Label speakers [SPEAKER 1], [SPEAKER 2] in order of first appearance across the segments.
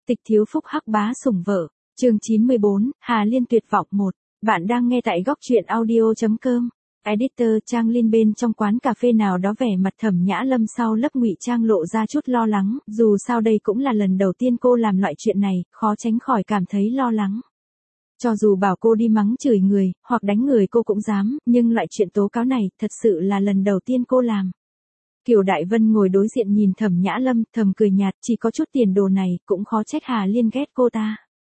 [SPEAKER 1] Tịch thiếu phúc hắc bá sủng vợ. Chương 94, Hà Liên tuyệt vọng 1. Bạn đang nghe tại góc truyện audio.com. Editor Trang Linh bên trong quán cà phê nào đó vẻ mặt Thẩm Nhã Lâm sau lớp ngụy trang lộ ra chút lo lắng, dù sao đây cũng là lần đầu tiên cô làm loại chuyện này, khó tránh khỏi cảm thấy lo lắng. Cho dù bảo cô đi mắng chửi người, hoặc đánh người cô cũng dám, nhưng loại chuyện tố cáo này, thật sự là lần đầu tiên cô làm. Kiều Đại Vân ngồi đối diện nhìn Thẩm Nhã Lâm, thầm cười nhạt, chỉ có chút tiền đồ này, cũng khó trách Hà Liên ghét cô ta.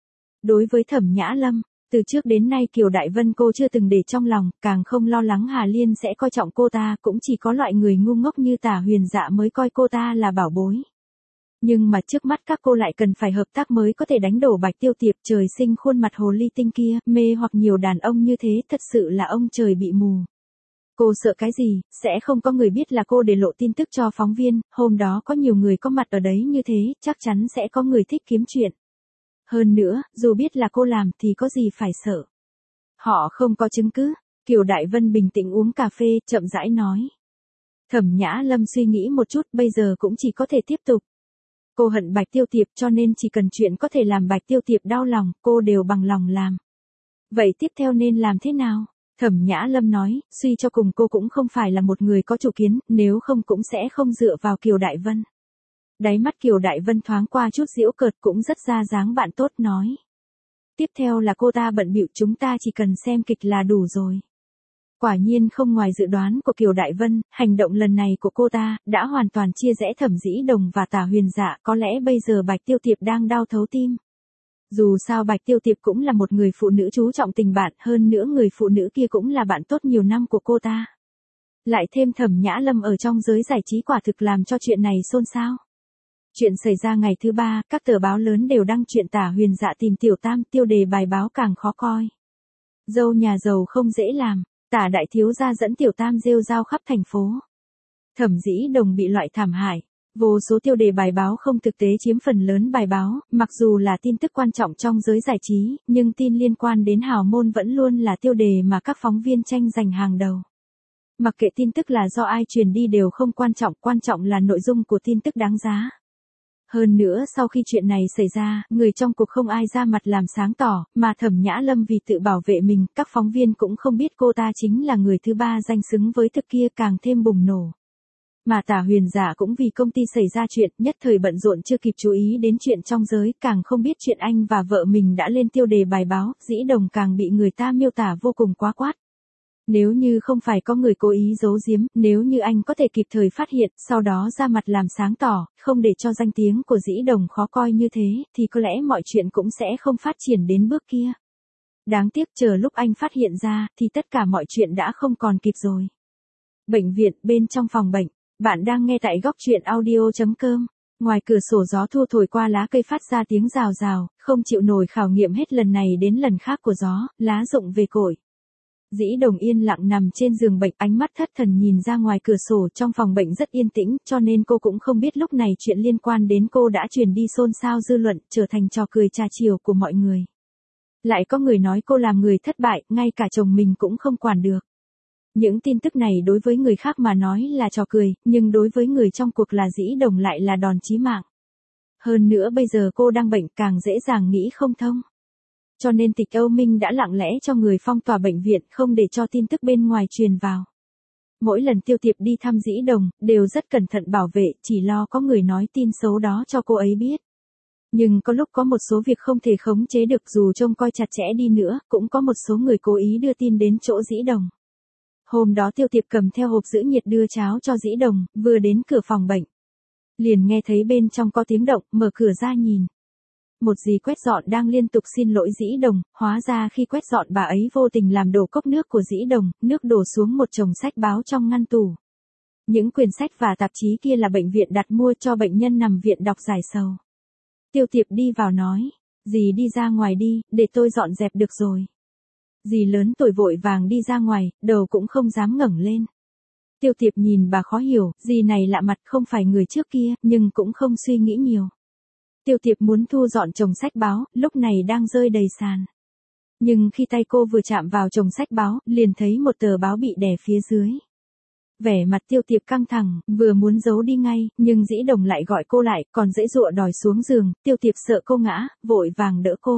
[SPEAKER 1] Đối với Thẩm Nhã Lâm, từ trước đến nay Kiều Đại Vân cô chưa từng để trong lòng, càng không lo lắng Hà Liên sẽ coi trọng cô ta, cũng chỉ có loại người ngu ngốc như Tả Huyền Dạ mới coi cô ta là bảo bối. Nhưng mà trước mắt các cô lại cần phải hợp tác mới có thể đánh đổ Bạch Tiêu Tiệp, trời sinh khuôn mặt hồ ly tinh kia, mê hoặc nhiều đàn ông như thế, thật sự là ông trời bị mù. Cô sợ cái gì, sẽ không có người biết là cô để lộ tin tức cho phóng viên, hôm đó có nhiều người có mặt ở đấy như thế, chắc chắn sẽ có người thích kiếm chuyện. Hơn nữa, dù biết là cô làm thì có gì phải sợ. Họ không có chứng cứ. Kiều Đại Vân bình tĩnh uống cà phê, chậm rãi nói. Thẩm Nhã Lâm suy nghĩ một chút, bây giờ cũng chỉ có thể tiếp tục. Cô hận Bạch Tiêu Tiệp cho nên chỉ cần chuyện có thể làm Bạch Tiêu Tiệp đau lòng, cô đều bằng lòng làm. Vậy tiếp theo nên làm thế nào? Thẩm Nhã Lâm nói, suy cho cùng cô cũng không phải là một người có chủ kiến, nếu không cũng sẽ không dựa vào Kiều Đại Vân. Đáy mắt Kiều Đại Vân thoáng qua chút giễu cợt, cũng rất ra dáng bạn tốt nói. Tiếp theo là cô ta bận bịu, chúng ta chỉ cần xem kịch là đủ rồi. Quả nhiên không ngoài dự đoán của Kiều Đại Vân, hành động lần này của cô ta đã hoàn toàn chia rẽ Thẩm Dĩ Đồng và Tả Huyền Dạ, có lẽ bây giờ Bạch Tiêu Tiệp đang đau thấu tim. Dù sao Bạch Tiêu Tiệp cũng là một người phụ nữ chú trọng tình bạn, hơn nữa người phụ nữ kia cũng là bạn tốt nhiều năm của cô ta. Lại thêm Thẩm Nhã Lâm ở trong giới giải trí quả thực làm cho chuyện này xôn xao. Chuyện xảy ra ngày thứ ba, các tờ báo lớn đều đăng chuyện Tả Huyền Dạ tìm Tiểu Tam, tiêu đề bài báo càng khó coi. Dâu nhà giàu không dễ làm, Tả đại thiếu gia dẫn Tiểu Tam rêu rao khắp thành phố. Thẩm Dĩ Đồng bị loại thảm hại. Vô số tiêu đề bài báo không thực tế chiếm phần lớn bài báo, mặc dù là tin tức quan trọng trong giới giải trí, nhưng tin liên quan đến hào môn vẫn luôn là tiêu đề mà các phóng viên tranh giành hàng đầu. Mặc kệ tin tức là do ai truyền đi đều không quan trọng là nội dung của tin tức đáng giá. Hơn nữa sau khi chuyện này xảy ra, người trong cuộc không ai ra mặt làm sáng tỏ, mà Thẩm Nhã Lâm vì tự bảo vệ mình, các phóng viên cũng không biết cô ta chính là người thứ ba danh xứng với thực kia, càng thêm bùng nổ. Mà Tả Huyền Dạ cũng vì công ty xảy ra chuyện, nhất thời bận rộn chưa kịp chú ý đến chuyện trong giới, càng không biết chuyện anh và vợ mình đã lên tiêu đề bài báo, Dĩ Đồng càng bị người ta miêu tả vô cùng quá quát. Nếu như không phải có người cố ý giấu giếm, nếu như anh có thể kịp thời phát hiện, sau đó ra mặt làm sáng tỏ, không để cho danh tiếng của Dĩ Đồng khó coi như thế, thì có lẽ mọi chuyện cũng sẽ không phát triển đến bước kia. Đáng tiếc chờ lúc anh phát hiện ra, thì tất cả mọi chuyện đã không còn kịp rồi. Bệnh viện, bên trong phòng bệnh. Bạn đang nghe tại góc truyện audio.com. Ngoài cửa sổ gió thu thổi qua lá cây phát ra tiếng rào rào, không chịu nổi khảo nghiệm hết lần này đến lần khác của gió, lá rụng về cội. Dĩ Đồng yên lặng nằm trên giường bệnh, ánh mắt thất thần nhìn ra ngoài cửa sổ, trong phòng bệnh rất yên tĩnh, cho nên cô cũng không biết lúc này chuyện liên quan đến cô đã truyền đi xôn xao dư luận, trở thành trò cười trà chiều của mọi người. Lại có người nói cô làm người thất bại, ngay cả chồng mình cũng không quản được. Những tin tức này đối với người khác mà nói là trò cười, nhưng đối với người trong cuộc là Dĩ Đồng lại là đòn chí mạng. Hơn nữa bây giờ cô đang bệnh, càng dễ dàng nghĩ không thông. Cho nên Tịch Âu Minh đã lặng lẽ cho người phong tỏa bệnh viện, không để cho tin tức bên ngoài truyền vào. Mỗi lần Tiêu Tiệp đi thăm Dĩ Đồng, đều rất cẩn thận bảo vệ, chỉ lo có người nói tin xấu đó cho cô ấy biết. Nhưng có lúc có một số việc không thể khống chế được, dù trông coi chặt chẽ đi nữa, cũng có một số người cố ý đưa tin đến chỗ Dĩ Đồng. Hôm đó Tiêu Tiệp cầm theo hộp giữ nhiệt đưa cháo cho Dĩ Đồng, vừa đến cửa phòng bệnh. Liền nghe thấy bên trong có tiếng động, mở cửa ra nhìn. Một dì quét dọn đang liên tục xin lỗi Dĩ Đồng, hóa ra khi quét dọn bà ấy vô tình làm đổ cốc nước của Dĩ Đồng, nước đổ xuống một chồng sách báo trong ngăn tủ. Những quyển sách và tạp chí kia là bệnh viện đặt mua cho bệnh nhân nằm viện đọc giải sầu. Tiêu Tiệp đi vào nói, dì đi ra ngoài đi, để tôi dọn dẹp được rồi. Dì lớn tuổi vội vàng đi ra ngoài, đầu cũng không dám ngẩng lên. Tiêu Tiệp nhìn bà khó hiểu, dì này lạ mặt, không phải người trước kia, nhưng cũng không suy nghĩ nhiều. Tiêu Tiệp muốn thu dọn chồng sách báo, lúc này đang rơi đầy sàn. Nhưng khi tay cô vừa chạm vào chồng sách báo, liền thấy một tờ báo bị đè phía dưới. Vẻ mặt Tiêu Tiệp căng thẳng, vừa muốn giấu đi ngay, nhưng Dĩ Đồng lại gọi cô lại, còn giãy giụa đòi xuống giường, Tiêu Tiệp sợ cô ngã, vội vàng đỡ cô.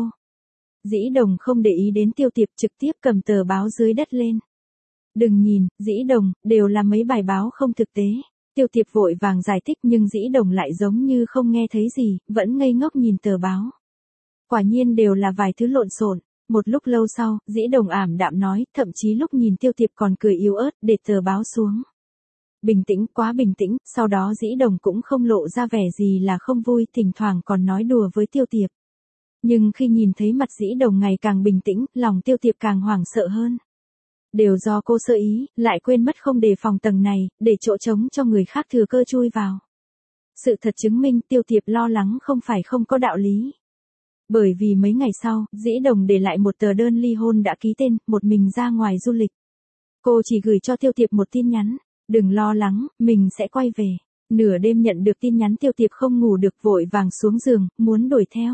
[SPEAKER 1] Dĩ Đồng không để ý đến Tiêu Tiệp, trực tiếp cầm tờ báo dưới đất lên. Đừng nhìn, Dĩ Đồng, đều là mấy bài báo không thực tế. Tiêu Tiệp vội vàng giải thích nhưng Dĩ Đồng lại giống như không nghe thấy gì, vẫn ngây ngốc nhìn tờ báo. Quả nhiên đều là vài thứ lộn xộn. Một lúc lâu sau, Dĩ Đồng ảm đạm nói, thậm chí lúc nhìn Tiêu Tiệp còn cười yếu ớt, để tờ báo xuống. Bình tĩnh, quá bình tĩnh, sau đó Dĩ Đồng cũng không lộ ra vẻ gì là không vui, thỉnh thoảng còn nói đùa với Tiêu Tiệp. Nhưng khi nhìn thấy mặt Dĩ Đồng ngày càng bình tĩnh, lòng Tiêu Tiệp càng hoảng sợ hơn. Đều do cô sơ ý, lại quên mất không đề phòng tầng này, để chỗ trống cho người khác thừa cơ chui vào. Sự thật chứng minh Tiêu Tiệp lo lắng không phải không có đạo lý. Bởi vì mấy ngày sau, Dĩ Đồng để lại một tờ đơn ly hôn đã ký tên, một mình ra ngoài du lịch. Cô chỉ gửi cho Tiêu Tiệp một tin nhắn, đừng lo lắng, mình sẽ quay về. Nửa đêm nhận được tin nhắn Tiêu Tiệp không ngủ được vội vàng xuống giường, muốn đuổi theo.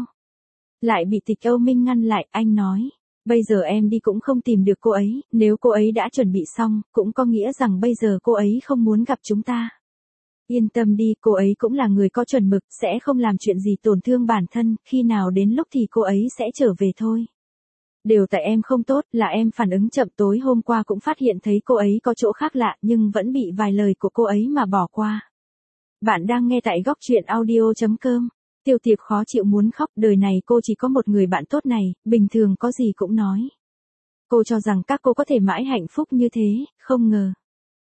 [SPEAKER 1] Lại bị Tịch Âu Minh ngăn lại, anh nói. Bây giờ em đi cũng không tìm được cô ấy, nếu cô ấy đã chuẩn bị xong, cũng có nghĩa rằng bây giờ cô ấy không muốn gặp chúng ta. Yên tâm đi, cô ấy cũng là người có chuẩn mực, sẽ không làm chuyện gì tổn thương bản thân, khi nào đến lúc thì cô ấy sẽ trở về thôi. Đều tại em không tốt, là em phản ứng chậm, tối hôm qua cũng phát hiện thấy cô ấy có chỗ khác lạ nhưng vẫn bị vài lời của cô ấy mà bỏ qua. Bạn đang nghe tại góc truyện audio.com. Tiêu Tiệp khó chịu muốn khóc, đời này cô chỉ có một người bạn tốt này, bình thường có gì cũng nói. Cô cho rằng các cô có thể mãi hạnh phúc như thế, không ngờ.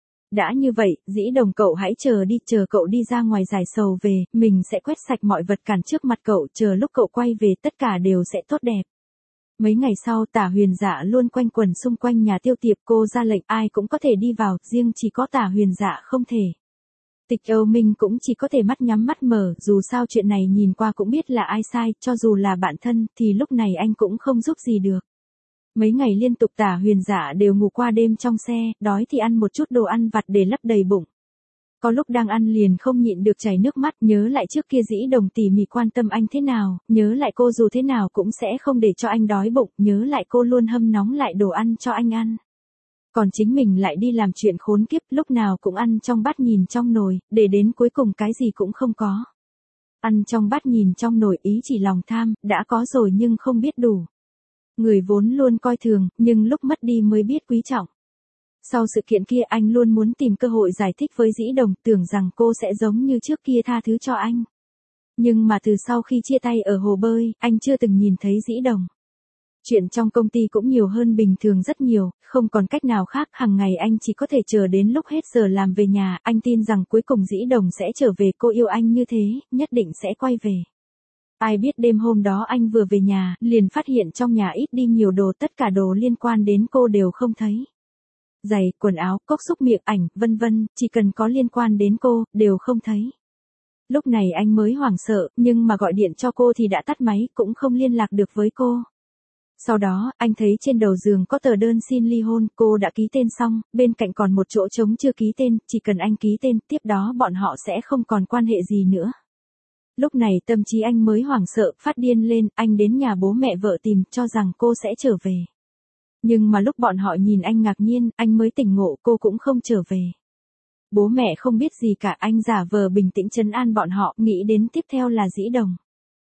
[SPEAKER 1] Đã như vậy, Dĩ Đồng cậu hãy chờ đi, chờ cậu đi ra ngoài giải sầu về, mình sẽ quét sạch mọi vật cản trước mặt cậu, chờ lúc cậu quay về tất cả đều sẽ tốt đẹp. Mấy ngày sau Tả Huyền Dạ luôn quanh quẩn xung quanh nhà Tiêu Tiệp, cô ra lệnh ai cũng có thể đi vào, riêng chỉ có Tả Huyền Dạ không thể. Tịch Âu Minh cũng chỉ có thể mắt nhắm mắt mở, dù sao chuyện này nhìn qua cũng biết là ai sai, cho dù là bạn thân thì lúc này anh cũng không giúp gì được. Mấy ngày liên tục Tả Huyền Dạ đều ngủ qua đêm trong xe, đói thì ăn một chút đồ ăn vặt để lấp đầy bụng. Có lúc đang ăn liền không nhịn được chảy nước mắt, nhớ lại trước kia Dĩ Đồng tỉ mỉ quan tâm anh thế nào, nhớ lại cô dù thế nào cũng sẽ không để cho anh đói bụng, nhớ lại cô luôn hâm nóng lại đồ ăn cho anh ăn. Còn chính mình lại đi làm chuyện khốn kiếp, lúc nào cũng ăn trong bát nhìn trong nồi, để đến cuối cùng cái gì cũng không có. Ăn trong bát nhìn trong nồi ý chỉ lòng tham, đã có rồi nhưng không biết đủ. Người vốn luôn coi thường, nhưng lúc mất đi mới biết quý trọng. Sau sự kiện kia anh luôn muốn tìm cơ hội giải thích với Dĩ Đồng, tưởng rằng cô sẽ giống như trước kia tha thứ cho anh. Nhưng mà từ sau khi chia tay ở hồ bơi, anh chưa từng nhìn thấy Dĩ Đồng. Chuyện trong công ty cũng nhiều hơn bình thường rất nhiều, không còn cách nào khác, hàng ngày anh chỉ có thể chờ đến lúc hết giờ làm về nhà, anh tin rằng cuối cùng Dĩ Đồng sẽ trở về, cô yêu anh như thế, nhất định sẽ quay về. Ai biết đêm hôm đó anh vừa về nhà, liền phát hiện trong nhà ít đi nhiều đồ, tất cả đồ liên quan đến cô đều không thấy. Giày, quần áo, cốc xúc miệng, ảnh, vân vân, chỉ cần có liên quan đến cô, đều không thấy. Lúc này anh mới hoảng sợ, nhưng mà gọi điện cho cô thì đã tắt máy, cũng không liên lạc được với cô. Sau đó, anh thấy trên đầu giường có tờ đơn xin ly hôn, cô đã ký tên xong, bên cạnh còn một chỗ trống chưa ký tên, chỉ cần anh ký tên, tiếp đó bọn họ sẽ không còn quan hệ gì nữa. Lúc này tâm trí anh mới hoảng sợ, phát điên lên, anh đến nhà bố mẹ vợ tìm, cho rằng cô sẽ trở về. Nhưng mà lúc bọn họ nhìn anh ngạc nhiên, anh mới tỉnh ngộ cô cũng không trở về. Bố mẹ không biết gì cả, anh giả vờ bình tĩnh trấn an bọn họ, nghĩ đến tiếp theo là Dĩ Đồng.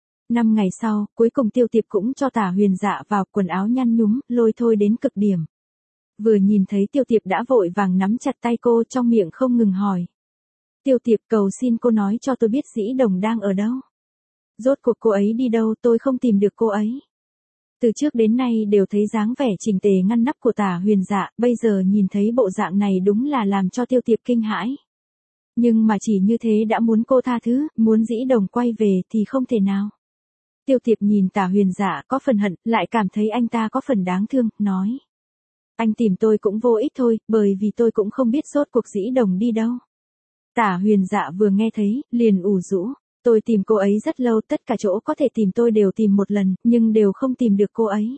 [SPEAKER 1] 5 ngày sau, cuối cùng Tiêu Tiệp cũng cho Tả Huyền Dạ vào, quần áo nhăn nhúm, lôi thôi đến cực điểm. Vừa nhìn thấy Tiêu Tiệp đã vội vàng nắm chặt tay cô, trong miệng không ngừng hỏi. Tiêu Tiệp, cầu xin cô nói cho tôi biết Dĩ Đồng đang ở đâu. Rốt cuộc cô ấy đi đâu, tôi không tìm được cô ấy. Từ trước đến nay đều thấy dáng vẻ chỉnh tề ngăn nắp của Tả Huyền Dạ, bây giờ nhìn thấy bộ dạng này đúng là làm cho Tiêu Tiệp kinh hãi. Nhưng mà chỉ như thế đã muốn cô tha thứ, muốn Dĩ Đồng quay về thì không thể nào. Tiêu Tiệp nhìn Tả Huyền Dạ có phần hận, lại cảm thấy anh ta có phần đáng thương, nói. Anh tìm tôi cũng vô ích thôi, bởi vì tôi cũng không biết rốt cuộc Dĩ Đồng đi đâu. Tả Huyền Dạ vừa nghe thấy, liền ủ rũ. Tôi tìm cô ấy rất lâu, tất cả chỗ có thể tìm tôi đều tìm một lần, nhưng đều không tìm được cô ấy.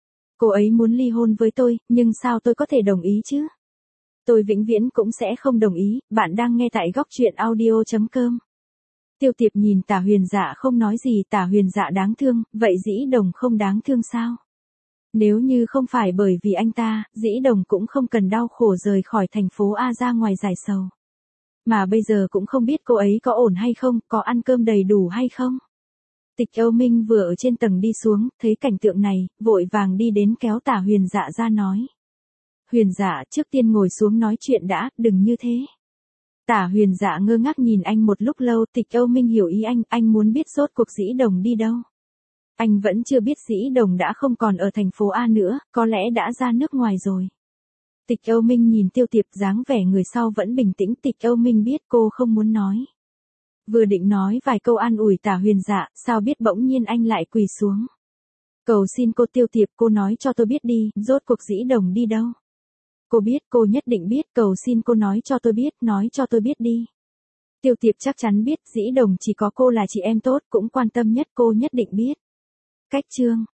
[SPEAKER 1] Cô ấy muốn ly hôn với tôi, nhưng sao tôi có thể đồng ý chứ? Tôi vĩnh viễn cũng sẽ không đồng ý, bạn đang nghe tại góc truyện audio.com. Tiêu Tiệp nhìn Tả Huyền Dạ không nói gì, Tả Huyền Dạ đáng thương, vậy Dĩ Đồng không đáng thương sao? Nếu như không phải bởi vì anh ta, Dĩ Đồng cũng không cần đau khổ rời khỏi thành phố A ra ngoài giải sầu. Mà bây giờ cũng không biết cô ấy có ổn hay không, có ăn cơm đầy đủ hay không. Tịch Âu Minh vừa ở trên tầng đi xuống, thấy cảnh tượng này, vội vàng đi đến kéo Tả Huyền Dạ ra nói. Huyền Dạ, trước tiên ngồi xuống nói chuyện đã, đừng như thế. Tả Huyền Dạ ngơ ngác nhìn anh một lúc lâu, Tịch Âu Minh hiểu ý anh muốn biết rốt cuộc Dĩ Đồng đi đâu. Anh vẫn chưa biết Dĩ Đồng đã không còn ở thành phố A nữa, có lẽ đã ra nước ngoài rồi. Tịch Âu Minh nhìn Tiêu Tiệp dáng vẻ người sau vẫn bình tĩnh, Tịch Âu Minh biết cô không muốn nói. Vừa định nói vài câu an ủi Tả Huyền Dạ, sao biết bỗng nhiên anh lại quỳ xuống. Cầu xin cô Tiêu Tiệp, cô nói cho tôi biết đi, rốt cuộc Dĩ Đồng đi đâu. Cô biết, cô nhất định biết, cầu xin cô nói cho tôi biết đi. Tiêu Tiệp chắc chắn biết, Dĩ Đồng chỉ có cô là chị em tốt, cũng quan tâm nhất, cô nhất định biết. Cách chương